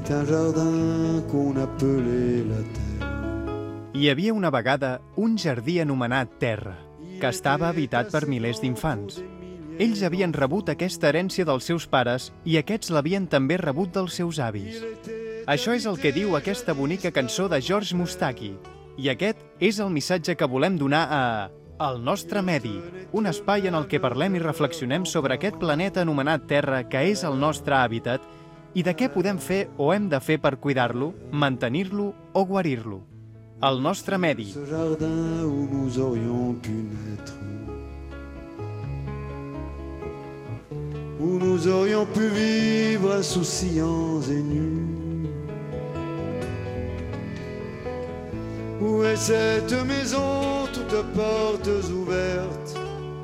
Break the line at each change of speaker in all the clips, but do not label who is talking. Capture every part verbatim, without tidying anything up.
était un jardin qu'on appelait la terre.
Hi havia una vegada un jardí anomenat Terra, que estava habitat per milers d'infants. Ells havien rebut aquesta herència dels seus pares i aquests l'havien també rebut dels seus avis. Això és el que diu aquesta bonica cançó de George Moustaki. I aquest és el missatge que volem donar a El nostre medi, un espai en el que parlem i reflexionem sobre aquest planeta anomenat Terra que és el nostre hàbitat i de què podem fer o hem de fer per cuidar-lo, mantenir-lo o guarir-lo. El nostre medi.
Ce jardin où nous aurions pu naître, où nous aurions pu vivre insouciants et nus. Où est cette maison, toutes portes ouvertes,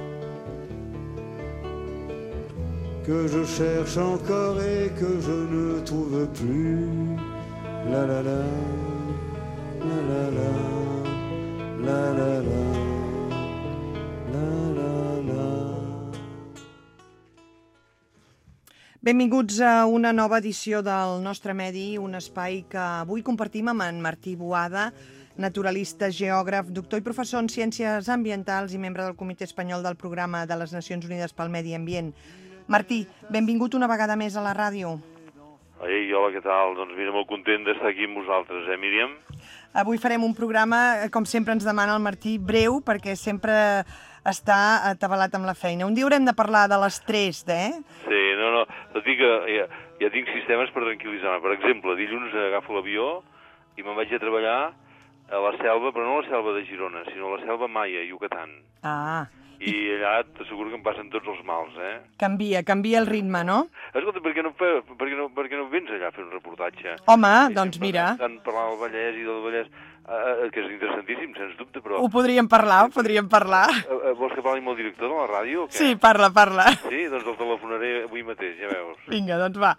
que je cherche encore et que je ne trouve plus? La la la, la la la, la la la, la la la.
Benvinguts a una nova edició del Nostre Medi, un espai que avui compartim amb en Martí Boada, naturalista, geògraf, doctor i professor en Ciències Ambientals i membre del Comitè Espanyol del Programa de les Nacions Unides pel Medi Ambient. Martí, benvingut una vegada més a la ràdio.
Ei, hola, què tal? Doncs mira, molt content d'estar aquí amb vosaltres, eh, Míriam?
Avui farem un programa, com sempre ens demana el Martí, breu, perquè sempre està atabalat amb la feina. Un dia haurem de parlar de l'estrès, eh?
Sí, no, no, tot i que ja, ja tinc sistemes per tranquil·litzar-me. Per exemple, dilluns agafo l'avió i me'n vaig a treballar a la selva, però no la selva de Girona, sinó la selva Maia, a Yucatán.
Ah.
I allà t'asseguro que em passen tots els mals, eh?
Canvia, canvia el ritme, no?
Escolta, per què no, per què no, per què no vens allà a fer un reportatge?
Home,
I
doncs mira.
Tant parlar del Vallès i del Vallès, eh, que és interessantíssim, sens dubte, però...
Ho podríem parlar, ho podríem parlar.
Eh, vols que parli amb el director de la ràdio o què?
Sí, parla, parla.
Sí, doncs el telefonaré avui mateix, ja veus.
Vinga, doncs va.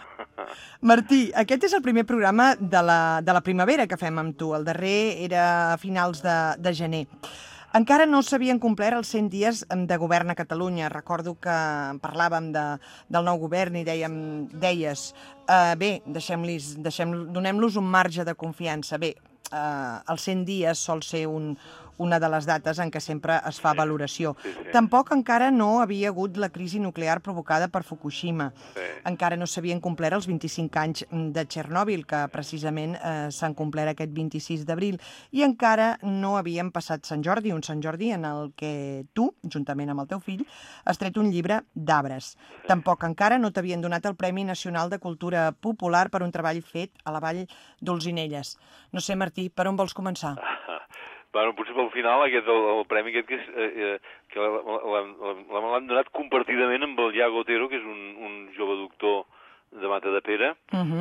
Martí, aquest és el primer programa de la, de la primavera que fem amb tu. El darrer era a finals de, de gener. Encara no s'havien complert els cent dies de govern a Catalunya. Recordo que parlàvem de, del nou govern i dèiem, deies, uh, bé, deixem-los, deixem, donem-los un marge de confiança. Bé, uh, els cent dies sol ser un, una de les dates en què sempre es fa valoració.
Sí, sí.
Tampoc encara no havia hagut la crisi nuclear provocada per Fukushima.
Sí.
Encara no s'havien complert els vint-i-cinc anys de Txernòbil, que precisament eh, s'han complert aquest vint-i-sis d'abril, i encara no havien passat Sant Jordi, un Sant Jordi en el que tu, juntament amb el teu fill, has tret un llibre d'arbres. Sí. Tampoc encara no t'havien donat el Premi Nacional de Cultura Popular per un treball fet a la Vall d'Olzinelles. No sé, Martí, per on vols començar?
Bueno, potser pel final aquest, el, el premi aquest que, és, eh, que l'han donat compartidament amb el Iago Otero, que és un, un jove doctor de Matadepera, uh -huh.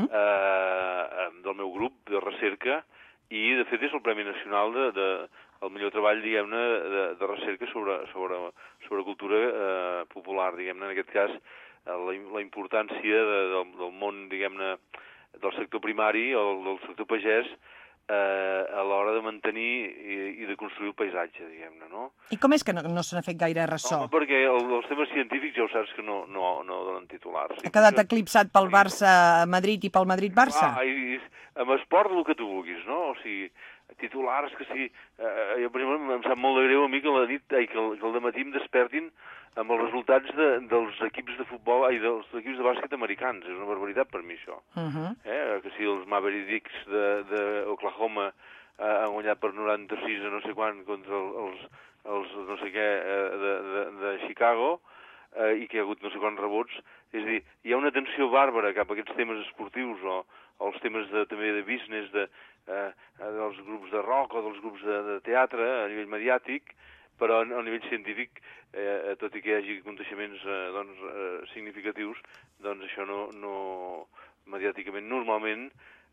eh, del meu grup de recerca, i de fet és el Premi Nacional de, de el millor treball, diguem-ne, de, de recerca sobre, sobre, sobre cultura eh, popular, diguem-ne, en aquest cas la, la importància de, del, del món, diguem-ne, del sector primari o del sector pagès, Eh, a l'hora de mantenir i, i de construir el paisatge, diguem-ne, no?
I com és que no, no se n'ha fet gaire ressò?
Home, perquè el, els temes científics ja ho saps que no, no, no donen titulars.
Ha quedat eclipsat pel Barça-Madrid i pel Madrid-Barça?
Ah, i, amb esport el que tu vulguis, no? O sigui, titulars que sí... Eh, jo, per exemple, em sap molt de greu a mi que la nit, ai, que, el, que el dematí em despertin amb els resultats de, dels equips de futbol i dels equips de bàsquet americans. És una barbaritat per mi, això. Uh -huh. eh? Que si els Mavericks d'Oklahoma eh, han guanyat per noranta-sis a no sé quan contra els, els no sé què eh, de, de, de Chicago eh, i que hi ha hagut no sé quants rebots. És a dir, hi ha una tensió bàrbara cap a aquests temes esportius o, o els temes de, també de business, de, eh, dels grups de rock o dels grups de, de teatre a nivell mediàtic, però a nivell científic, eh, tot i que hi hagi aconteixements eh, doncs, eh, significatius, doncs això no, no mediàticament, normalment,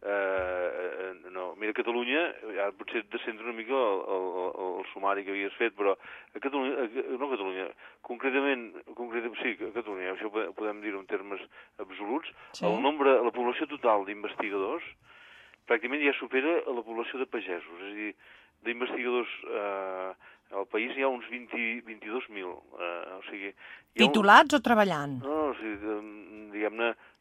eh, no. Mira, a Catalunya, ara potser et descentra una mica el, el, el sumari que havies fet, però a Catalunya, a, no a Catalunya, concretament, concretament, sí, a Catalunya, això podem dir-ho en termes absoluts, sí. El nombre, la població total d'investigadors pràcticament ja supera la població de pagesos, és a dir, d'investigadors eh, al país hi ha uns vint, vint-i-dos mil. Eh, o sigui,
titulats un... o treballant?
No, o sigui, diguem-ne,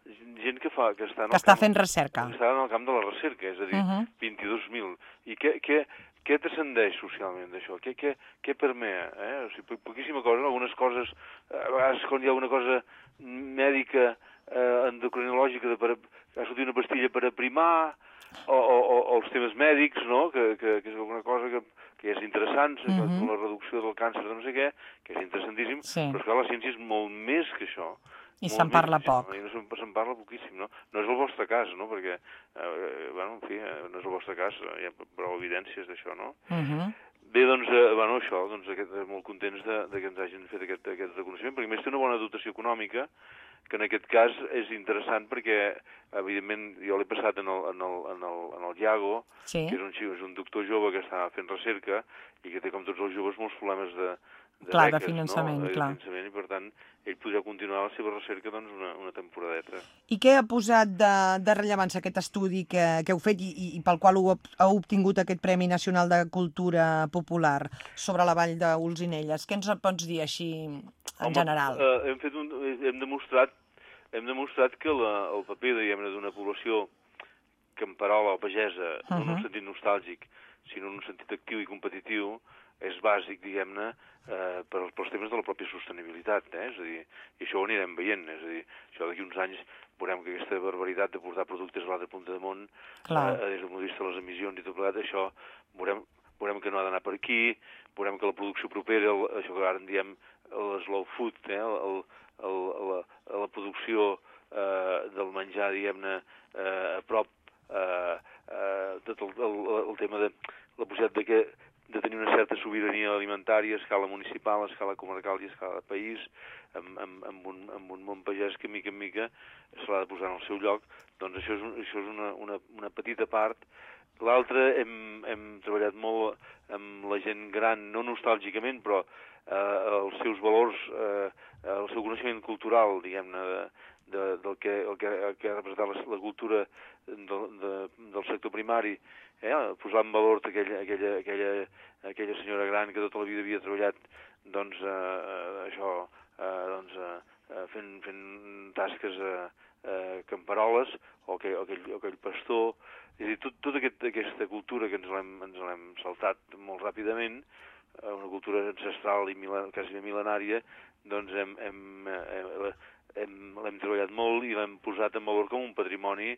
gent que, fa, que està, en
que
el
està
camp,
fent recerca.
Que està en el camp de la recerca, és a dir, uh -huh. vint-i-dos mil. I què, què, què transcendeix socialment d'això? Què, què, què permet? Eh? O sigui, po poquíssima cosa, algunes coses, a vegades quan hi ha una cosa mèdica, eh, endocrinològica, de per, ha sortit una pastilla per aprimar, o, o, o els temes mèdics, no?, que, que, que és alguna cosa que, que és interessant, uh -huh. la reducció del càncer de no sé què, que és interessantíssim, sí. Però és que la ciència és molt més que això.
I se'n parla poc.
I no se'n se parla poquíssim, no? No és el vostre cas, no?, perquè, eh, bueno, en fi, eh, no és el vostre cas, hi ha prou evidències d'això, no? Uh -huh. Bé, doncs, eh, bueno, això, doncs, aquest, molt contents de, de que ens hagin fet aquest, aquest reconeixement, perquè a més té una bona dotació econòmica, que en aquest cas és interessant perquè, evidentment, jo l'he passat en el, en el, en el, en el Iago, sí. Que és un, és un doctor jove que està fent recerca i que té, com tots els joves, molts problemes de, de
clar,
beques,
de finançament,
no?
clar.
De finançament, i per tant, ell podrà continuar la seva recerca doncs, una, una temporadeta.
I què ha posat de, de rellevància aquest estudi que, que heu fet i, i, i pel qual heu, heu obtingut aquest Premi Nacional de Cultura Popular sobre la vall d'Olzinelles? Què ens pots dir així, en Home, general?
Eh, hem, fet un, hem demostrat hem demostrat que la, el paper, diguem-ne, d'una població camperola o pagesa, uh -huh. no en un sentit nostàlgic, sinó en un sentit actiu i competitiu, és bàsic, diguem-ne, eh, per, pels temes de la pròpia sostenibilitat, eh? És a dir, i això ho anirem veient, és a dir, això d'aquí uns anys veurem que aquesta barbaritat de portar productes a l'altra punta del món, eh, des del punt de vista de les emissions i tot plegat, això veurem, veurem que no ha d'anar per aquí, veurem que la producció propera, el, això que ara en diem el slow food, eh? el, el, la, la producció eh, del menjar, diguem-ne, eh, a prop, eh, eh, tot el, el, el tema de la possibilitat de, que, de tenir una certa sobirania alimentària a escala municipal, a escala comarcal i a escala de país, amb, amb, amb, un, amb un món pagès que, mica en mica, se l'ha de posar en el seu lloc. Doncs això és, això és una, una, una petita part. L'altra, hem, hem treballat molt amb la gent gran, no nostàlgicament, però eh, els seus valors, eh, el seu coneixement cultural, diguem-ne, de, de, del que, el que, el que ha representat la, la cultura de, de, del sector primari, eh? Posar en valor aquella, aquella, aquella, aquella senyora gran que tota la vida havia treballat, doncs, eh, això, eh, doncs, eh, fent, fent tasques eh, eh, camperoles, o, que, o, aquell, o aquell pastor. És a dir, tot, tota aquest, aquesta cultura que ens l'hem saltat molt ràpidament, una cultura ancestral i milen, quasi mil·lenària, doncs hem, hem, hem, hem, l'hem treballat molt i l'hem posat en valor com un patrimoni,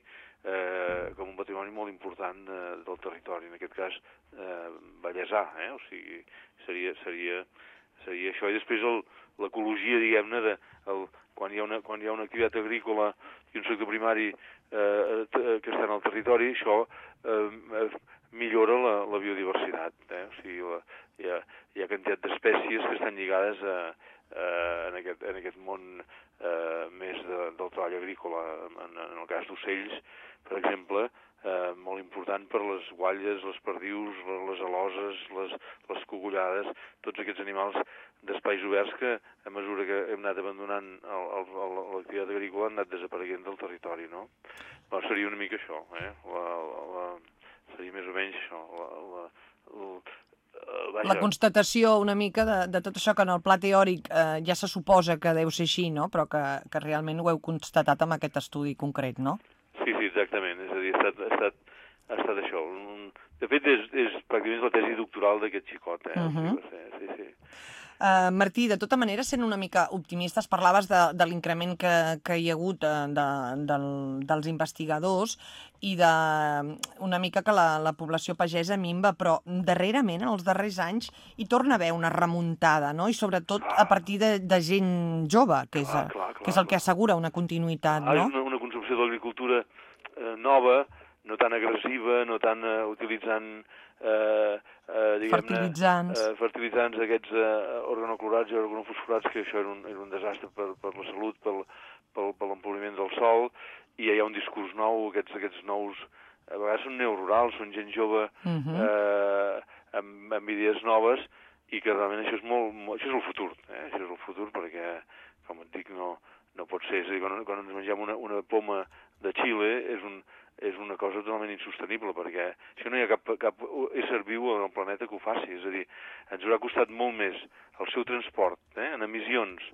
eh, com un patrimoni molt important eh, del territori, en aquest cas eh, vallesà, eh? O sigui, seria, seria, seria això. I després l'ecologia, diguem-ne, de, el, quan, hi ha una, quan hi ha una activitat agrícola i un sector primari eh, que està en el territori, això eh, millora la, la biodiversitat, eh? O sigui, la, hi ha, hi ha quantitat d'espècies que estan lligades a, a, en, aquest, en aquest món eh, més de, del treball agrícola. En, en el cas d'ocells, per exemple, eh, molt important per les guatlles, les perdius, les aloses, les, les cogullades, tots aquests animals d'espais oberts que, a mesura que hem anat abandonant l'activitat agrícola, han anat desapareguent del territori, no? Però seria una mica això, eh? La, la, seria més o menys això, la, la, la, Vaja.
La constatació una mica de, de tot això que en el pla teòric eh, ja se suposa que deu ser així, no? Però que, que realment ho heu constatat amb aquest estudi concret, no?
Sí, sí, exactament. És a dir, ha estat, ha estat, ha estat això. De fet, és, és pràcticament la tesi doctoral d'aquest xicot, eh? Uh -huh. Sí, sí.
Uh, Martí, de tota manera, sent una mica optimistes, parlaves de, de l'increment que, que hi ha hagut de, de, del, dels investigadors i de una mica que la, la població pagesa minva, però darrerament, en els darrers anys, hi torna a haver una remuntada, no? I sobretot a partir de, de gent jove, que és, clar, clar, clar, que és el que assegura una continuïtat,
ah,
no?
És una, una concepció de l'agricultura eh, nova, no tan agressiva, no tan eh, utilitzant eh, eh,
fertilitzants.
Eh, fertilitzants aquests eh, organoclorats i organofosforats, que això era un, era un desastre per, per la salut, pel, pel, per l'empobriment del sol, i hi ha un discurs nou, aquests, aquests nous, a vegades són neorurals, són gent jove uh -huh. eh, amb, amb idees noves, i que realment això és molt, molt això és el futur, eh? Això és el futur, perquè, com et dic, no, no pot ser, és a dir, quan, quan ens mengem una, una poma de Xile, és un és una cosa totalment insostenible, perquè això no hi ha cap, cap ésser viu en el planeta que ho faci, és a dir, ens haurà costat molt més el seu transport, eh, en emissions,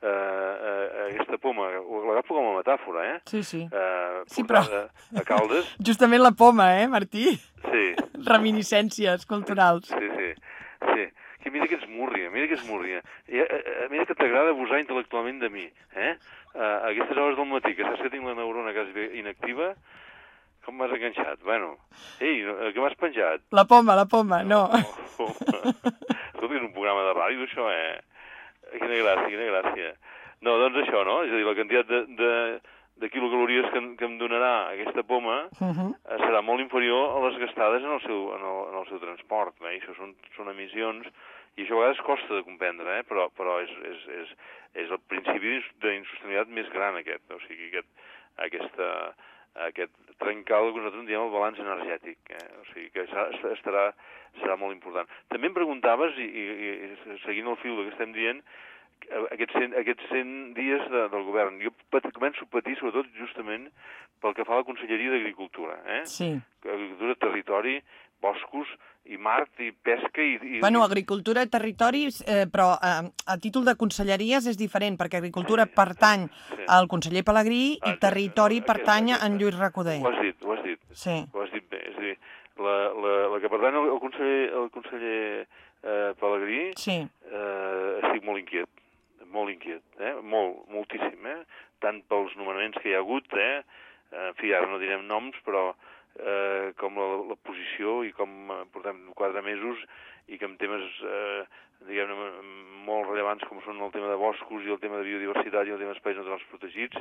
eh, eh, aquesta poma, l'agafo com a metàfora, eh?
Sí, sí.
Eh,
Sí, però...
portada a Caldes.
Justament la poma, eh, Martí?
Sí.
Reminiscències culturals.
Sí, sí, sí. Que mira que ets múrria, mira que ets múrria. I, eh, eh, mira que t'agrada abusar intel·lectualment de mi, eh? Uh, a aquestes hores del matí, que saps que tinc la neurona quasi inactiva, com m'has enganxat? Bueno, ei, què m'has penjat?
La poma, la poma, no. no.
Escolta, és un programa de ràdio, això, eh? Quina gràcia, quina gràcia. No, doncs això, no? És a dir, la quantitat de, de, de quilocalories que, que em donarà aquesta poma uh -huh. serà molt inferior a les gastades en el seu, en el, en el seu transport. Eh? I això són, són emissions, i això a vegades costa de comprendre, eh? però, però és, és, és, és el principi d'insostenibilitat més gran, aquest. O sigui, aquest, aquesta, aquest trencar el que nosaltres en diem el balanç energètic. Eh? O sigui, que estarà, serà molt important. També em preguntaves, i, i, i seguint el fil que estem dient, aquests cent, aquests cent dies de, del govern. Jo pat, començo a patir, sobretot, justament pel que fa a la Conselleria d'Agricultura. Eh?
Sí.
Agricultura, territori, boscos, i mar, i pesca, i... i
bueno, agricultura, territori, eh, però eh, a títol de conselleries és diferent, perquè agricultura sí, pertany sí. al conseller Pelegrí i territori ah, pertany a en Lluís Recoder.
Ho has dit, ho has dit.
Sí.
Ho has dit bé. És a dir, la, la, la que pertany al conseller, al conseller eh, Pelegrí, sí. eh, estic molt inquiet. molt inquiet, eh? molt, moltíssim, eh? tant pels nomenaments que hi ha hagut, eh? en fi, ara no direm noms, però eh, com la, la posició i com portem quatre mesos i que en temes, eh, diguem-ne, molt rellevants com són el tema de boscos i el tema de biodiversitat i el tema d'espais naturals protegits,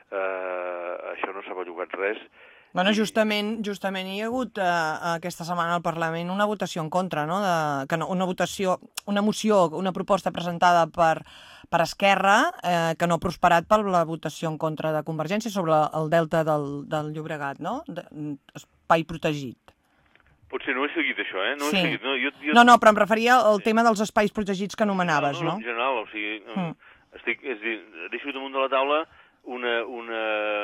eh, això no s'ha bellugat res.
Bueno, justament, justament hi ha hagut eh, aquesta setmana al Parlament una votació en contra, no? De, que no una votació, una moció, una proposta presentada per, per Esquerra eh, que no ha prosperat per la votació en contra de Convergència sobre el delta del, del Llobregat, no? De, espai protegit.
Potser no he seguit això, eh? No,
sí.
he seguit, no, jo, jo...
no, no, però em referia al sí. tema dels espais protegits que anomenaves, no?
No, no, en general, o sigui, mm. estic, és dir, deixo damunt de la taula una... una...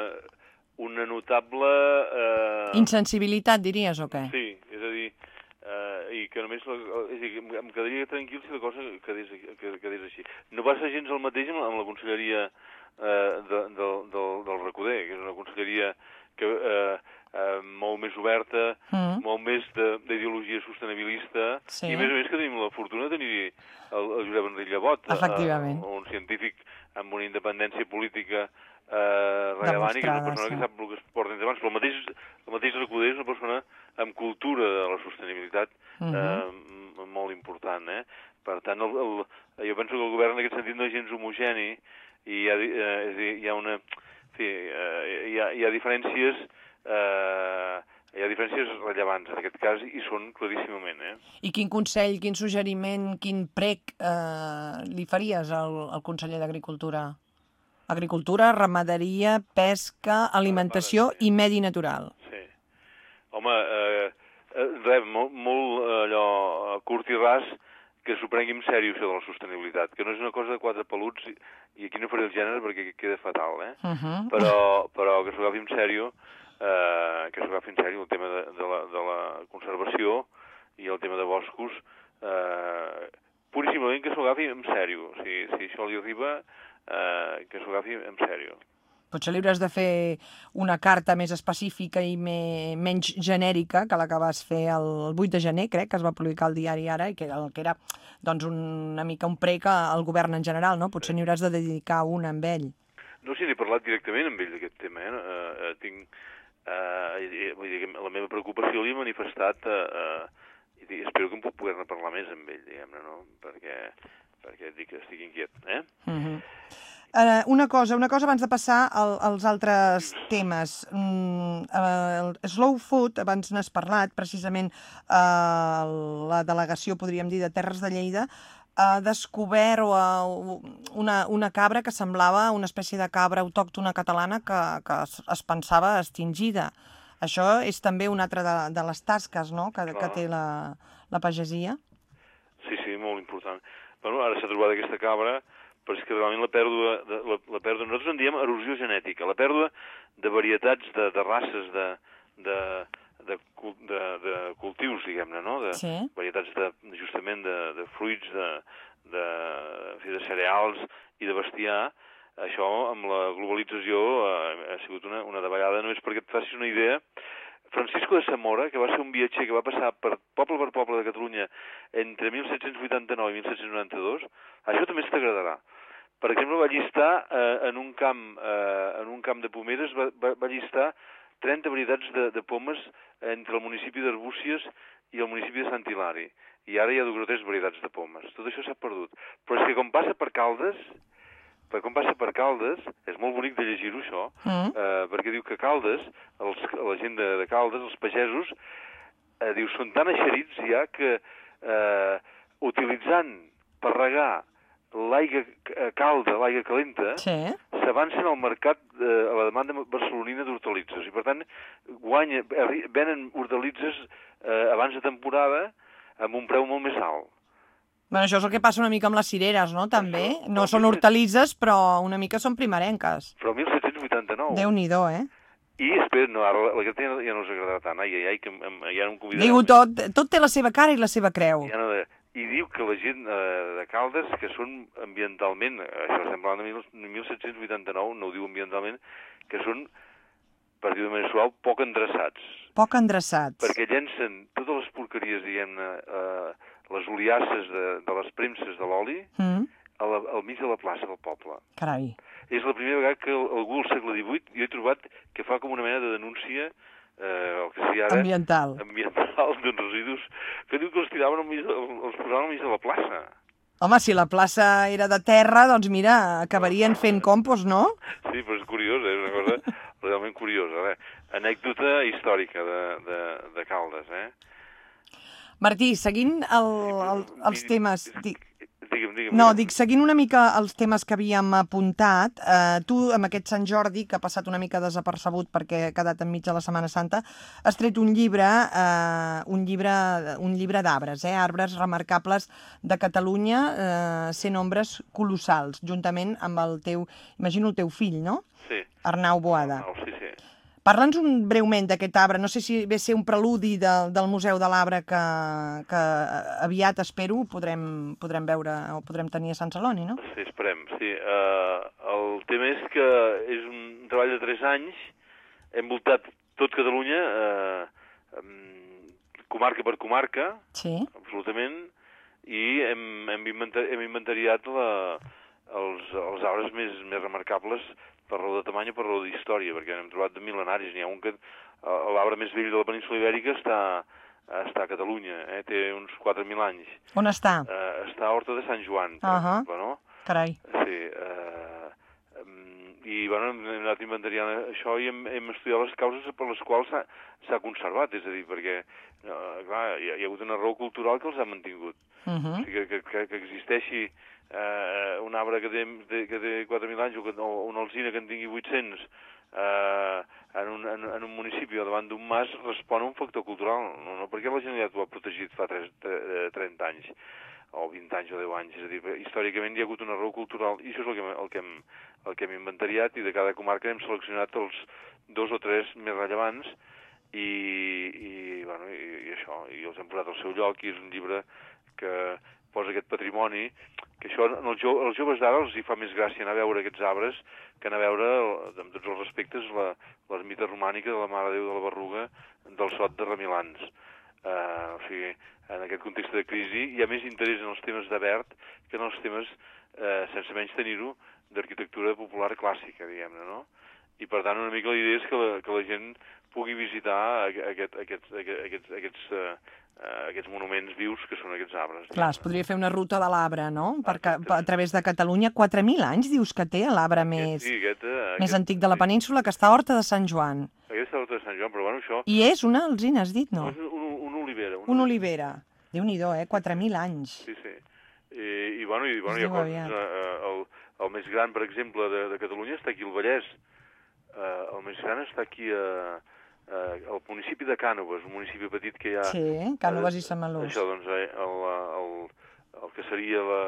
una notable... Eh...
Insensibilitat, diries, o què?
Sí, és a dir, eh, i que només... La, és a dir, em quedaria tranquil si la cosa quedés, quedés així. No passa gens el mateix amb la, amb la conselleria eh, de, de, del, del Recoder, que és una conselleria que, eh, eh, molt més oberta, mm. molt més d'ideologia sostenibilista, sí. i a més a més que tenim la fortuna de tenir el, el Josep Enric Llebot,
efectivament.
Eh, un científic amb una independència política Uh, rellevant i que és una persona sí. que sap el que es porta endavant, però el mateix, el mateix Recoder és una persona amb cultura de la sostenibilitat uh -huh. uh, molt important, eh? Per tant, el, el, jo penso que el govern en aquest sentit no és gens homogeni i hi ha, uh, és dir, hi ha una... En fi, uh, hi, ha, hi ha diferències uh, hi ha diferències rellevants en aquest cas i són claríssimament, eh?
I quin consell, quin suggeriment, quin prec uh, li faries al, al conseller d'Agricultura? Agricultura, ramaderia, pesca, alimentació i medi natural.
Sí. Home, eh, res, molt, molt allò curt i ras, que s'ho prengui en sèrio, això de la sostenibilitat, que no és una cosa de quatre peluts, i, i aquí no faré el gènere perquè queda fatal, eh? Uh -huh. però, però que s'ho agafi en sèrio, eh, que s'ho agafi en sèrio el tema de, de, la, de la conservació i el tema de boscos, eh, puríssimament que s'ho agafi en sèrio. O sigui, si això li arriba... Uh, que s'ho agafi en sèrio.
Potser li hauràs de fer una carta més específica i me, menys genèrica que la que vas fer el vuit de gener, crec, que es va publicar al diari Ara, i que era, que era doncs, una mica un prec al govern en general, no? Potser n'hi hauràs de dedicar una amb ell.
No sé, n'he parlat directament amb ell d'aquest tema, eh? Uh, uh, tinc... Uh, vull dir, la meva preocupació li he manifestat uh, uh, i espero que em puc poder-ne parlar més amb ell, diguem-ne, no? Perquè... perquè dic que estic inquiet, eh?
Uh -huh. uh, una cosa, una cosa abans de passar al, als altres temes. Mm, uh, el Slow Food, abans n'has parlat, precisament uh, la delegació, podríem dir, de Terres de Lleida, ha descobert uh, una, una cabra que semblava una espècie de cabra autòctona catalana que, que es, es pensava extingida. Això és també una altra de, de les tasques, no?, que, que té la, la pagesia.
Sí, sí, molt important. Bueno, ara s'ha trobat aquesta cabra, però és que realment la pèrdua, de, la, la pèrdua, nosaltres en diem erosió genètica, la pèrdua de varietats, de, de races, de, de, de, de, de cultius, diguem-ne, no? De varietats de, justament de, de fruits, de, de, de cereals i de bestiar, això amb la globalització eh, ha sigut una, una davallada. Només perquè et facis una idea, Francisco de Zamora, que va ser un viatger que va passar per poble per poble de Catalunya entre mil set-cents vuitanta-nou i mil set-cents noranta-dos, això també t'agradarà. Per exemple, va llistar eh, en, un camp, eh, en un camp de pomeres, va, va, va llistar trenta varietats de, de pomes entre el municipi d'Arbúcies i el municipi de Sant Hilari. I ara hi ha dues o tres varietats de pomes. Tot això s'ha perdut. Però és que com passa per Caldes, per com passa per Caldes, és molt bonic de llegir-ho, això, mm. eh, perquè diu que Caldes, els, la gent de, de Caldes, els pagesos, eh, diu, són tan eixerits ja que eh, utilitzant per regar l'aigua calda, l'aigua calenta,
sí.
s'avancen al mercat, eh, a la demanda barcelonina d'hortalitzes. I, per tant, guanya, venen hortalitzes eh, abans de temporada amb un preu molt més alt.
Bueno, això és el que passa una mica amb les cireres, no?, també. Això, no són hortalitzes, però una mica són primerenques.
Però mil set-cents vuitanta-nou.
Déu-n'hi-do, eh?
I, espera, no, ara la, la que ja no us agradarà tant. Ai, ai, ai, que em, ja no em convidarà.
Diu, tot, tot té la seva cara i la seva creu.
Ja no de... I diu que la gent eh, de Caldes, que són ambientalment, això estem parlant de mil set-cents vuitanta-nou, no ho diu ambientalment, que són, per dir-ho de manera suau, poc endreçats.
Poc endreçats.
Perquè llencen totes les porqueries, diguem-ne, eh, les oliasses de, de les premses de l'oli, mm. al, al mig de la plaça del poble.
Carai.
És la primera vegada que algú al segle divuit jo he trobat que fa com una mena de denúncia Eh, el que seria ara...
Ambiental.
Ambiental, d'uns residus, que diu que els tiraven al mig, els posaven al mig de la plaça.
Home, si la plaça era de terra, doncs mira, acabarien fent compost, no?
Sí, però és curiós, eh? És una cosa realment curiosa. Eh? Anècdota històrica de, de, de Caldes, eh?
Martí, seguint el, el, els temes...
Digue'm, digue'm.
No, dic, seguint una mica els temes que havíem apuntat, eh, tu, amb aquest Sant Jordi, que ha passat una mica desapercebut perquè ha quedat enmig de la Setmana Santa, has tret un llibre, eh, un llibre, un llibre d'arbres, eh, arbres remarcables de Catalunya, eh, cent ombres colossals, juntament amb el teu, imagino el teu fill, no?
Sí.
Arnau Boada.
Arnau, sí, sí.
Parla'ns un breument d'aquest arbre, no sé si ve a ser un preludi de, del Museu de l'Arbre que, que aviat, espero, podrem, podrem veure o podrem tenir a Sant Celoni, no?
Sí, esperem, sí. Uh, el tema és que és un treball de tres anys, hem voltat tot Catalunya, uh, um, comarca per comarca,
sí.
Absolutament, i hem, hem, inventari, hem inventariat la, els, els arbres més, més remarcables per raó de tamany o per raó d'història, perquè hem trobat de mil·lenaris. N'hi ha un que l'arbre més vell de la península ibèrica està, està a Catalunya, eh? Té uns quatre mil anys.
On està?
Uh, està a Horta de Sant Joan, per
uh -huh.
exemple, no?
Carai.
Sí. Uh, um, I, bueno, hem anat inventariant això i hem, hem estudiat les causes per les quals s'ha conservat, és a dir, perquè, uh, clar, hi ha, hi ha hagut una raó cultural que els ha mantingut. Uh -huh. O sigui, que, que, que existeixi Uh, un arbre que té, que té quatre mil anys o, que, o una alzina que en tingui vuit-cents uh, en, un, en, en un municipi o davant d'un mas respon a un factor cultural, no, no perquè la Generalitat ho ha protegit fa trenta anys o vint anys o deu anys, és a dir, històricament hi ha hagut una raó cultural i això és el que, el que, hem, el que hem inventariat, i de cada comarca hem seleccionat els dos o tres més rellevants i, i, bueno, i, i això, i els hem posat al seu lloc, i és un llibre que posa aquest patrimoni, que això als jo, joves d'ara els hi fa més gràcia anar a veure aquests arbres que anar a veure, amb tots els respectes, la, l'ermita romànica de la Mare de Déu de la Berruga del Sot de Ramilans. Uh, o sigui, en aquest context de crisi hi ha més interès en els temes de verd que en els temes, uh, sense menys tenir-ho, d'arquitectura popular clàssica, diguem-ne, no? I per tant una mica la idea és que la, que la gent pugui visitar aquest, aquests, aquests, aquests, uh, uh, aquests monuments vius que són aquests arbres.
Clar, es podria fer una ruta de l'arbre, no? Perquè, a través de Catalunya, quatre mil anys dius que té l'arbre més,
sí, aquest, uh,
més
aquest,
antic de la península, que està a Horta de Sant Joan.
Aquest està a Horta de Sant Joan, però bueno, això...
I és una alzina, has dit, no?
no és un, un olivera.
Un, un olivera. Déu-n'hi-do, eh? quatre mil anys.
Sí, sí. I, i bueno, i, bueno hi ha coses... Uh, el, el més gran, per exemple, de, de Catalunya està aquí al Vallès. Uh, el més gran està aquí a, a, al municipi de Cànoves, un municipi petit que hi ha...
Sí, Cànoves uh, i Samalús.
Això, doncs, el, el, el que seria la,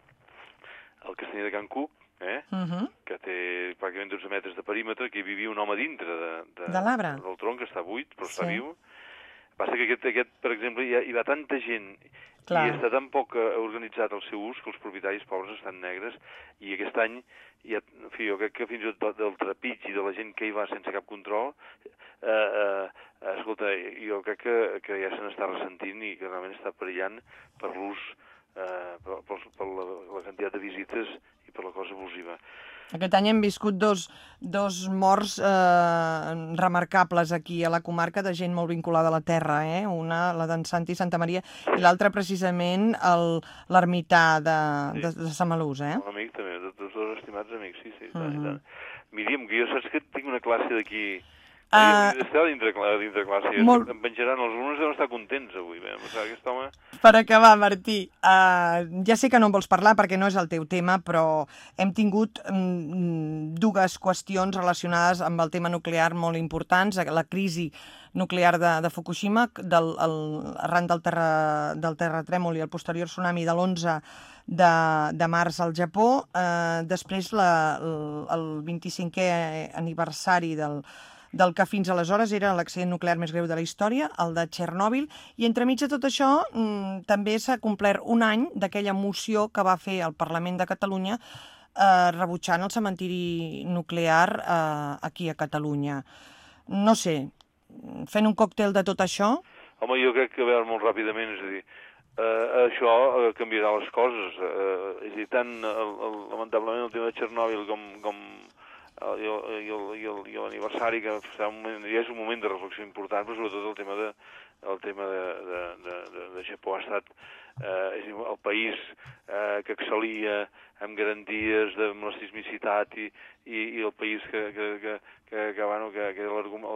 el castany de Can Cuc, eh? Uh -huh. Que té pràcticament dotze metres de perímetre, que hi vivia un home dintre de, de,
de l'arbre.
Del tronc, que està buit, però
sí.
Està viu. Passa que aquest, aquest per exemple, hi, ha, hi va tanta gent Clar. I està tan poc organitzat el seu ús que els propietaris pobres estan negres, i aquest any, ja, en fi, jo crec que fins i tot del trepig i de la gent que hi va sense cap control, eh, eh, escolta, jo crec que, que ja se n'està ressentint i que realment està perillant per l'ús, eh, per, per, per la, la quantitat de visites i per la cosa abusiva.
Aquest any hem viscut dos, dos morts eh, remarcables aquí a la comarca de gent molt vinculada a la terra, eh? Una, la d'en Santi Santa Maria, i l'altra precisament l'ermità de, sí. de, de Samalús, eh?
Un amic també, tots dos estimats amics, sí, sí.
Uh -huh.
Míriam, que jo saps que tinc una classe d'aquí...
Uh,
Està dintre, dintre classe, molt... em penjaran, els alumnes deuen estar contents avui, bé, aquest home...
Per acabar, Martí, uh, ja sé que no en vols parlar perquè no és el teu tema, però hem tingut um, dues qüestions relacionades amb el tema nuclear molt importants, la crisi nuclear de, de Fukushima, del, el, arran del, terra, del terratrèmol i el posterior tsunami de l'onze de, de març al Japó, uh, després la, el, el vint-i-cinquè aniversari del del que fins aleshores era l'accident nuclear més greu de la història, el de Txernòbil, i entremig de tot això mmm, també s'ha complert un any d'aquella moció que va fer el Parlament de Catalunya eh, rebutjant el cementiri nuclear eh, aquí a Catalunya. No sé, fent un còctel de tot això...
Home, jo crec que, a veure, molt ràpidament, és a dir, eh, això eh, canviarà les coses. Eh, és a dir, tant, el, el, lamentablement, el tema de Txernòbil com... com i l'aniversari, que ja és un moment de reflexió important, però sobretot el tema de, el tema de, de, de, de, de Japó ha estat eh, és el país eh, que excel·lia amb garanties de la sismicitat i, i, i el país que, que, que, que, que, bueno, que, que era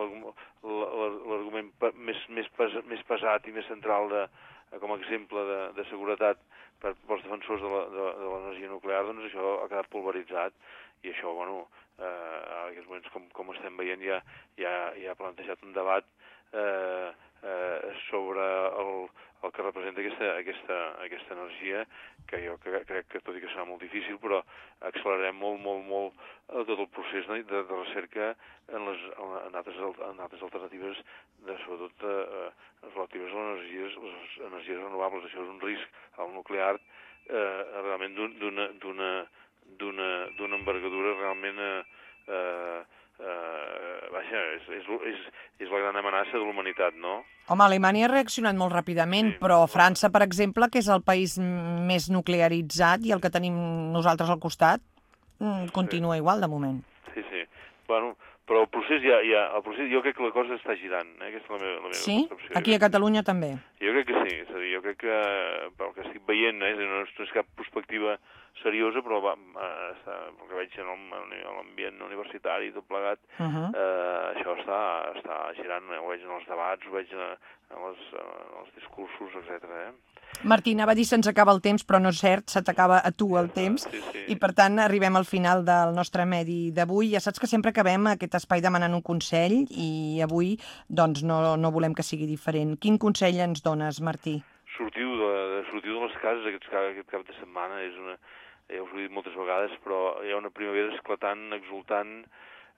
l'argument més, més, pes, més pesat i més central de, com a exemple de, de seguretat per, pels defensors de l'energia nuclear, doncs això ha quedat pulveritzat, i això, bueno, eh, en aquests moments, com, com estem veient, ja, ja, ja ha plantejat un debat eh, eh, sobre el, el que representa aquesta, aquesta, aquesta energia, que jo crec que, tot i que serà molt difícil, però accelerarem molt, molt, molt tot el procés de, de recerca en, les, en, altres, en altres alternatives, de, sobretot eh, relatives a les energies, les energies renovables. Això és un risc al nuclear eh, realment d'una d'una d'una envergadura realment eh, eh, eh, vaja, és, és, és, és la gran amenaça de la humanitat, no?
Home, Alemanya ha reaccionat molt ràpidament, sí, però França, per exemple, que és el país més nuclearitzat i el que tenim nosaltres al costat, continua sí. igual de moment.
Sí, sí. Bueno, però el procés ja, ja el procés, jo crec que la cosa està girant, eh? Aquesta és la meva, la meva
sí?
percepció.
Aquí a Catalunya també?
Jo crec que sí, és a dir, jo crec que, pel que estic veient, eh, no és cap perspectiva seriosa, però va, el que veig en l'ambient universitari i tot plegat, uh -huh. eh, això està, està girant, ho veig en els debats, ho veig en, en, les, en els discursos, etcètera. Eh?
Martí, anava a dir se'ns acaba el temps, però no és cert, se t'acaba a tu el temps,
sí, sí.
i per tant arribem al final del nostre Medi d'avui. Ja saps que sempre acabem aquest espai demanant un consell, i avui doncs no, no volem que sigui diferent. Quin consell ens dones, Martí?
Sortiu de, sortiu de les cases aquest, aquest cap de setmana, és una... ja us ho he dit moltes vegades, però hi ha una primavera esclatant, exultant,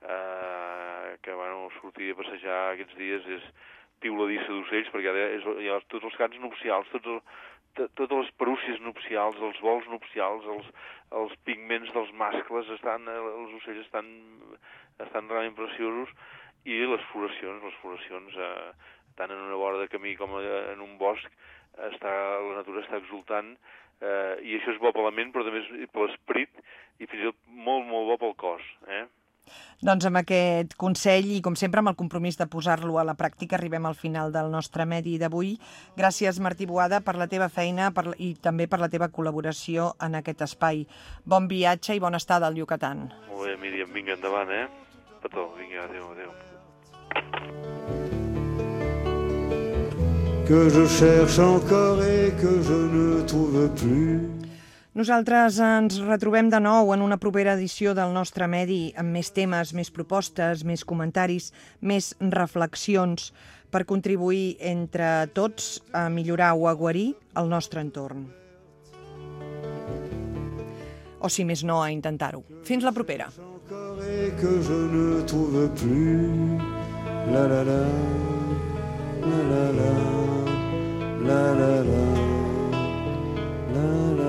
eh, que, bueno, sortir a passejar aquests dies és piuladissa d'ocells, perquè ara és, hi ha tots els cants nupcials, tots el, totes les perúcies nupcials, els vols nupcials, els, els pigments dels mascles, estan, els ocells estan, estan realment preciosos, i les floracions, les floracions, eh, tant en una vora de camí com en un bosc, està, la natura està exultant, eh, i això és bo per la ment, però també és per l'esperit, i fins i tot molt, molt bo pel cos, eh?
Doncs amb aquest consell i, com sempre, amb el compromís de posar-lo a la pràctica, arribem al final del nostre Medi d'avui. Gràcies, Martí Boada, per la teva feina per, i també per la teva col·laboració en aquest espai. Bon viatge i bona estada al Yucatán.
Molt bé, Míriam, vinga, endavant, eh? Petó, vinga, adéu, adéu.
Que je cherche encore et que je ne trouve plus.
Nosaltres ens retrobem de nou en una propera edició del nostre Medi amb més temes, més propostes, més comentaris, més reflexions per contribuir entre tots a millorar o a guarir el nostre entorn. O, si més no, a intentar-ho. Fins la propera.
Que je ne trouve plus. La la la. la la la la la la la la